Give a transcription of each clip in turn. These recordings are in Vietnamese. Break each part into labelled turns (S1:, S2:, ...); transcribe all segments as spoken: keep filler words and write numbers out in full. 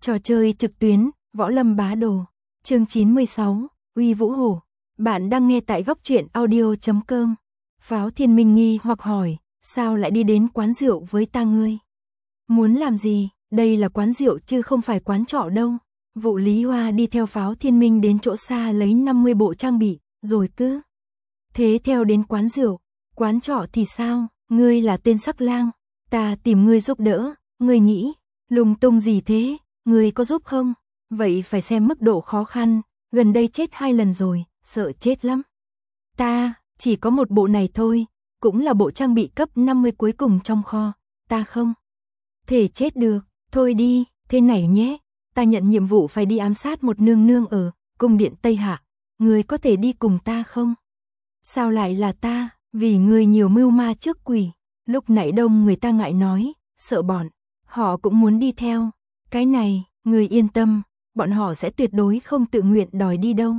S1: Trò chơi trực tuyến, Võ Lâm Bá Đồ. Chương chín mươi sáu, Uy Vũ Hổ. Bạn đang nghe tại góc truyện audio chấm com. Pháo Thiên Minh nghi hoặc hỏi, sao lại đi đến quán rượu với ta ngươi? Muốn làm gì? Đây là quán rượu chứ không phải quán trọ đâu. Vụ Lý Hoa đi theo Pháo Thiên Minh đến chỗ xa lấy năm mươi bộ trang bị, rồi cứ thế theo đến quán rượu. Quán trọ thì sao? Ngươi là tên sắc lang, ta tìm ngươi giúp đỡ, ngươi nghĩ lung tung gì thế? Ngươi có giúp không? Vậy phải xem mức độ khó khăn, gần đây chết hai lần rồi, sợ chết lắm. Ta chỉ có một bộ này thôi, cũng là bộ trang bị cấp năm mươi cuối cùng trong kho, ta không thể chết được. Thôi đi, thế này nhé, ta nhận nhiệm vụ phải đi ám sát một nương nương ở cung điện Tây Hạ, ngươi có thể đi cùng ta không? Sao lại là ta? Vì ngươi nhiều mưu ma trước quỷ. Lúc nãy đông người ta ngại nói, sợ bọn họ cũng muốn đi theo. Cái này, ngươi yên tâm, bọn họ sẽ tuyệt đối không tự nguyện đòi đi đâu.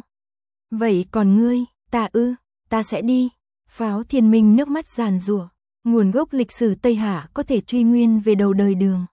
S1: Vậy còn ngươi? Ta ư, ta sẽ đi. Pháo Thiên Minh nước mắt giàn giụa, nguồn gốc lịch sử Tây Hạ có thể truy nguyên về đầu đời Đường.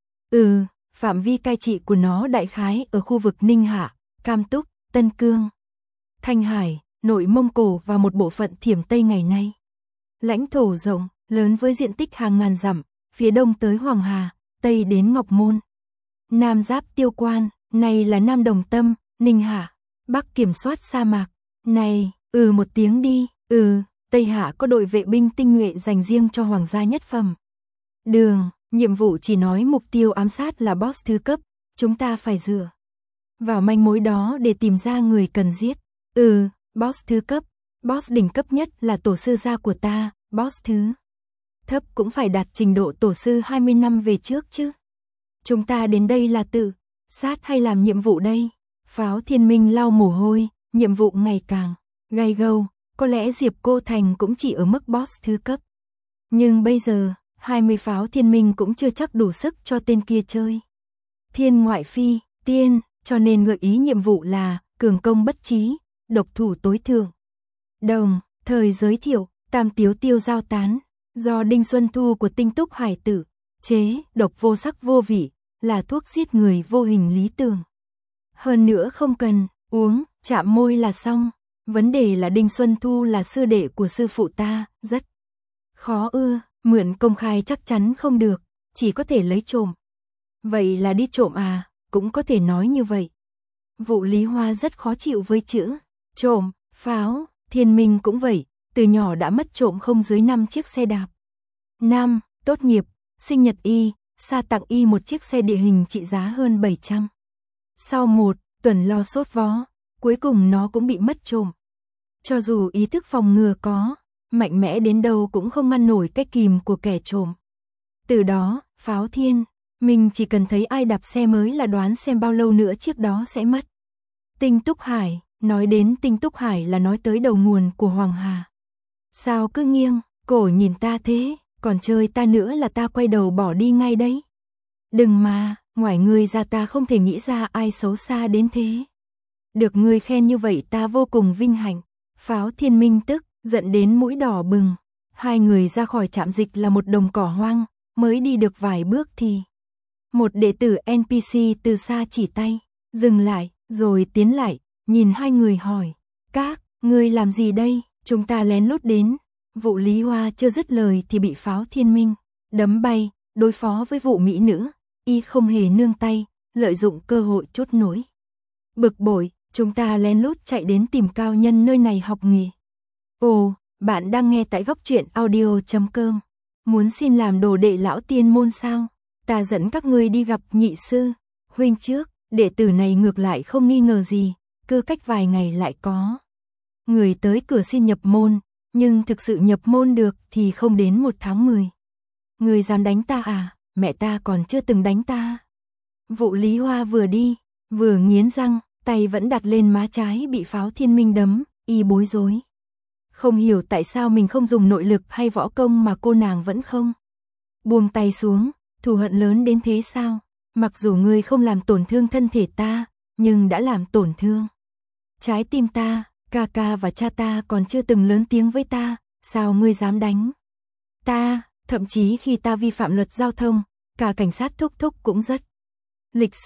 S1: Ừ, phạm vi cai trị của nó đại khái ở khu vực Ninh Hạ, Cam Túc, Tân Cương, Thanh Hải, Nội Mông Cổ và một bộ phận Thiểm Tây ngày nay. Lãnh thổ rộng, lớn với diện tích hàng ngàn dặm, phía đông tới Hoàng Hà, tây đến Ngọc Môn, nam giáp Tiêu Quan, này là Nam Đồng Tâm, Ninh Hạ, bắc kiểm soát sa mạc. Này, ừ một tiếng đi, ừ, Tây Hạ có đội vệ binh tinh nhuệ dành riêng cho hoàng gia nhất phẩm. Đường, nhiệm vụ chỉ nói mục tiêu ám sát là boss thứ cấp, chúng ta phải dựa vào manh mối đó để tìm ra người cần giết. Ừ, boss thứ cấp, boss đỉnh cấp nhất là tổ sư gia của ta, boss thứ thấp cũng phải đạt trình độ tổ sư hai mươi năm về trước chứ. Chúng ta đến đây là tự sát hay làm nhiệm vụ đây? Pháo Thiên Minh lau mồ hôi, nhiệm vụ ngày càng gay gâu, có lẽ Diệp Cô Thành cũng chỉ ở mức boss thứ cấp. Nhưng bây giờ, hai mươi Pháo Thiên Minh cũng chưa chắc đủ sức cho tên kia chơi. Thiên ngoại phi, tiên, cho nên gợi ý nhiệm vụ là cường công bất trí, độc thủ tối thượng. Đồng thời giới thiệu, Tam Tiếu Tiêu giao tán, do Đinh Xuân Thu của Tinh Túc Hải Tử chế, độc vô sắc vô vị, là thuốc giết người vô hình lý tưởng. Hơn nữa không cần uống, chạm môi là xong. Vấn đề là Đinh Xuân Thu là sư đệ của sư phụ ta, rất khó ưa, mượn công khai chắc chắn không được, chỉ có thể lấy trộm. Vậy là đi trộm à, cũng có thể nói như vậy. Vụ Lý Hoa rất khó chịu với chữ trộm. Pháo Thiên Minh cũng vậy, từ nhỏ đã mất trộm không dưới năm chiếc xe đạp. Năm, tốt nghiệp, sinh nhật y, sa tặng y một chiếc xe địa hình trị giá hơn bảy trăm. Sau một tuần lo sốt vó, cuối cùng nó cũng bị mất trộm. Cho dù ý thức phòng ngừa có mạnh mẽ đến đâu cũng không ngăn nổi cái kìm của kẻ trộm. Từ đó, Pháo Thiên Minh chỉ cần thấy ai đạp xe mới là đoán xem bao lâu nữa chiếc đó sẽ mất. Tinh Túc Hải, nói đến Tinh Túc Hải là nói tới đầu nguồn của Hoàng Hà. Sao cứ nghiêng cổ nhìn ta thế, còn chơi ta nữa là ta quay đầu bỏ đi ngay đấy. Đừng mà, ngoài ngươi ra ta không thể nghĩ ra ai xấu xa đến thế. Được ngươi khen như vậy ta vô cùng vinh hạnh. Pháo Thiên Minh tức giận đến mũi đỏ bừng. Hai người ra khỏi trạm dịch là một đồng cỏ hoang, mới đi được vài bước thì một đệ tử en pê xê từ xa chỉ tay, dừng lại, rồi tiến lại, nhìn hai người hỏi, các ngươi làm gì đây? Chúng ta lén lút đến. Vụ Lý Hoa chưa dứt lời thì bị Pháo Thiên Minh đấm bay. Đối phó với vụ mỹ nữ, y không hề nương tay, lợi dụng cơ hội chốt nối. Bực bội, chúng ta lén lút chạy đến tìm cao nhân nơi này học nghề. Ồ, bạn đang nghe tại góc truyện audio chấm com. Muốn xin làm đồ đệ lão tiên môn sao? Ta dẫn các ngươi đi gặp nhị sư huynh trước. Đệ tử này ngược lại không nghi ngờ gì, cứ cách vài ngày lại có người tới cửa xin nhập môn, nhưng thực sự nhập môn được thì không đến một tháng mười. Người dám đánh ta à? Mẹ ta còn chưa từng đánh ta. Vụ Lý Hoa vừa đi, vừa nghiến răng, tay vẫn đặt lên má trái bị Pháo Thiên Minh đấm, y bối rối. Không hiểu tại sao mình không dùng nội lực hay võ công mà cô nàng vẫn không buông tay xuống, thù hận lớn đến thế sao? Mặc dù ngươi không làm tổn thương thân thể ta, nhưng đã làm tổn thương trái tim ta, ca ca và cha ta còn chưa từng lớn tiếng với ta, sao ngươi dám đánh ta? Thậm chí khi ta vi phạm luật giao thông, cả cảnh sát thúc thúc cũng rất lịch sự,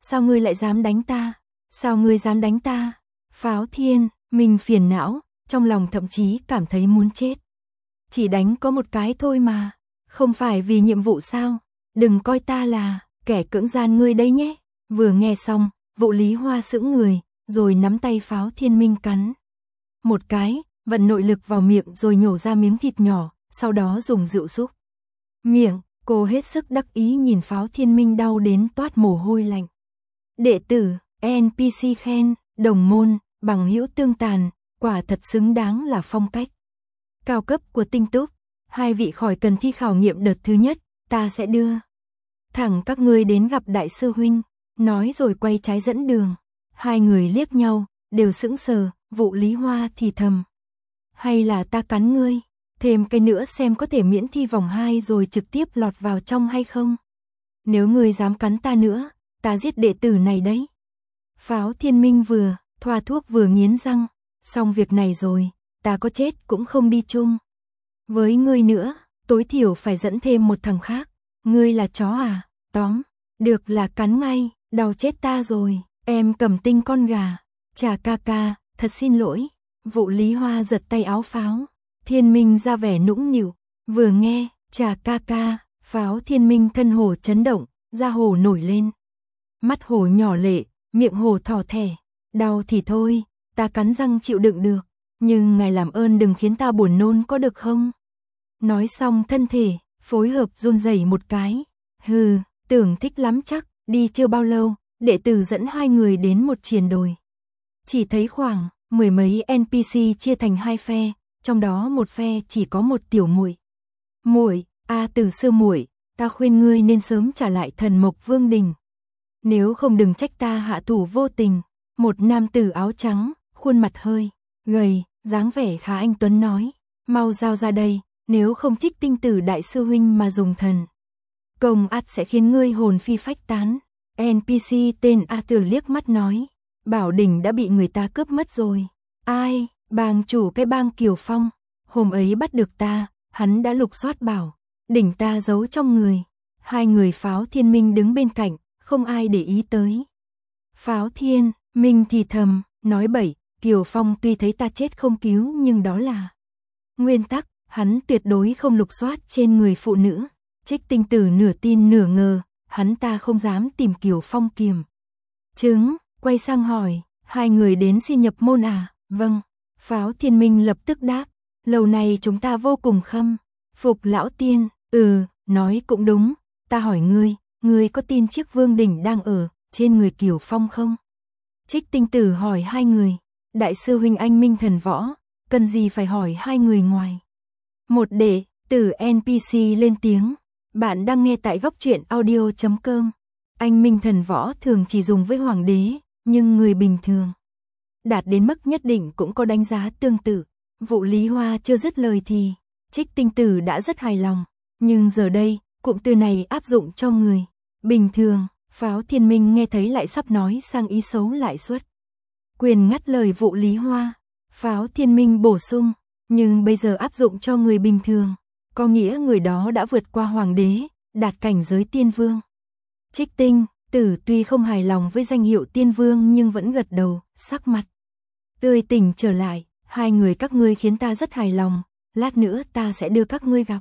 S1: sao ngươi lại dám đánh ta? Sao ngươi dám đánh ta? Pháo Thiên Minh phiền não, trong lòng thậm chí cảm thấy muốn chết. Chỉ đánh có một cái thôi mà, không phải vì nhiệm vụ sao? Đừng coi ta là kẻ cưỡng gian ngươi đấy nhé. Vừa nghe xong, Vụ Lý Hoa sững người, rồi nắm tay Pháo Thiên Minh cắn một cái, vận nội lực vào miệng rồi nhổ ra miếng thịt nhỏ, sau đó dùng rượu xúc miệng. Cô hết sức đắc ý nhìn Pháo Thiên Minh đau đến toát mồ hôi lạnh. Đệ tử, en pê xê khen, đồng môn, bằng hữu tương tàn, quả thật xứng đáng là phong cách cao cấp của Tinh Túc. Hai vị khỏi cần thi khảo nghiệm đợt thứ nhất, ta sẽ đưa thẳng các ngươi đến gặp đại sư huynh. Nói rồi quay trái dẫn đường. Hai người liếc nhau, đều sững sờ. Vụ Lý Hoa thì thầm, hay là ta cắn ngươi, thêm cái nữa xem có thể miễn thi vòng hai rồi trực tiếp lọt vào trong hay không. Nếu ngươi dám cắn ta nữa, ta giết đệ tử này đấy. Pháo Thiên Minh vừa thoa thuốc vừa nghiến răng, xong việc này rồi, ta có chết cũng không đi chung với ngươi nữa, tối thiểu phải dẫn thêm một thằng khác. Ngươi là chó à? Tóm được là cắn ngay, đau chết ta rồi. Em Cầm Tinh con gà. Chà ca ca, thật xin lỗi. Vụ Lý Hoa giật tay áo Pháo Thiên Minh ra vẻ nũng nịu. Vừa nghe chà ca ca, Pháo Thiên Minh thân hồ chấn động, da hồ nổi lên, mắt hồ nhỏ lệ, miệng hồ thỏ thẻ. Đau thì thôi, ta cắn răng chịu đựng được, nhưng ngài làm ơn đừng khiến ta buồn nôn có được không? Nói xong thân thể phối hợp run rẩy một cái. Hừ, tưởng thích lắm chắc. Đi chưa bao lâu, đệ tử dẫn hai người đến một triền đồi. Chỉ thấy khoảng mười mấy en pê xê chia thành hai phe, trong đó một phe chỉ có một tiểu muội. Muội, a Từ sư muội, ta khuyên ngươi nên sớm trả lại Thần Mộc Vương đình. Nếu không đừng trách ta hạ thủ vô tình. Một nam tử áo trắng, khuôn mặt hơi gầy, dáng vẻ khá anh tuấn nói, mau giao ra đây, nếu không Trích Tinh Tử đại sư huynh mà dùng thần công ắt sẽ khiến ngươi hồn phi phách tán. en pê xê tên A Tử liếc mắt nói, bảo đỉnh đã bị người ta cướp mất rồi. Ai? Bang chủ cái bang Kiều Phong. Hôm ấy bắt được ta, hắn đã lục soát bảo đỉnh ta giấu trong người. Hai người Pháo Thiên Minh đứng bên cạnh, không ai để ý tới. Pháo Thiên Minh thì thầm, nói bậy, Kiều Phong tuy thấy ta chết không cứu nhưng đó là nguyên tắc, hắn tuyệt đối không lục soát trên người phụ nữ. Trích Tinh Tử nửa tin nửa ngờ, hắn ta không dám tìm Kiều Phong kiềm chứng, quay sang hỏi, hai người đến xin nhập môn à? Vâng. Pháo Thiên Minh lập tức đáp, lâu này chúng ta vô cùng khâm phục lão tiên. Ừ, nói cũng đúng, ta hỏi ngươi, ngươi có tin chiếc vương đỉnh đang ở trên người Kiều Phong không? Trích Tinh Tử hỏi hai người, đại sư huynh anh minh thần võ, cần gì phải hỏi hai người ngoài. Một đệ tử en pê xê lên tiếng, bạn đang nghe tại góc truyện audio chấm com. Anh minh thần võ thường chỉ dùng với hoàng đế, nhưng người bình thường đạt đến mức nhất định cũng có đánh giá tương tự. Vụ Lý Hoa chưa dứt lời thì Trích Tinh Tử đã rất hài lòng, nhưng giờ đây, cụm từ này áp dụng cho người bình thường. Pháo Thiên Minh nghe thấy lại sắp nói sang ý xấu lại xuất quyền ngắt lời Vụ Lý Hoa. Pháo Thiên Minh bổ sung, nhưng bây giờ áp dụng cho người bình thường, có nghĩa người đó đã vượt qua hoàng đế, đạt cảnh giới tiên vương. Trích Tinh Tử tuy không hài lòng với danh hiệu tiên vương nhưng vẫn gật đầu, sắc mặt tươi tỉnh trở lại, hai người các ngươi khiến ta rất hài lòng, lát nữa ta sẽ đưa các ngươi gặp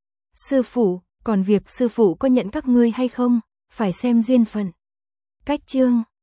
S1: sư phụ, còn việc sư phụ có nhận các ngươi hay không, phải xem duyên phận. Cách chương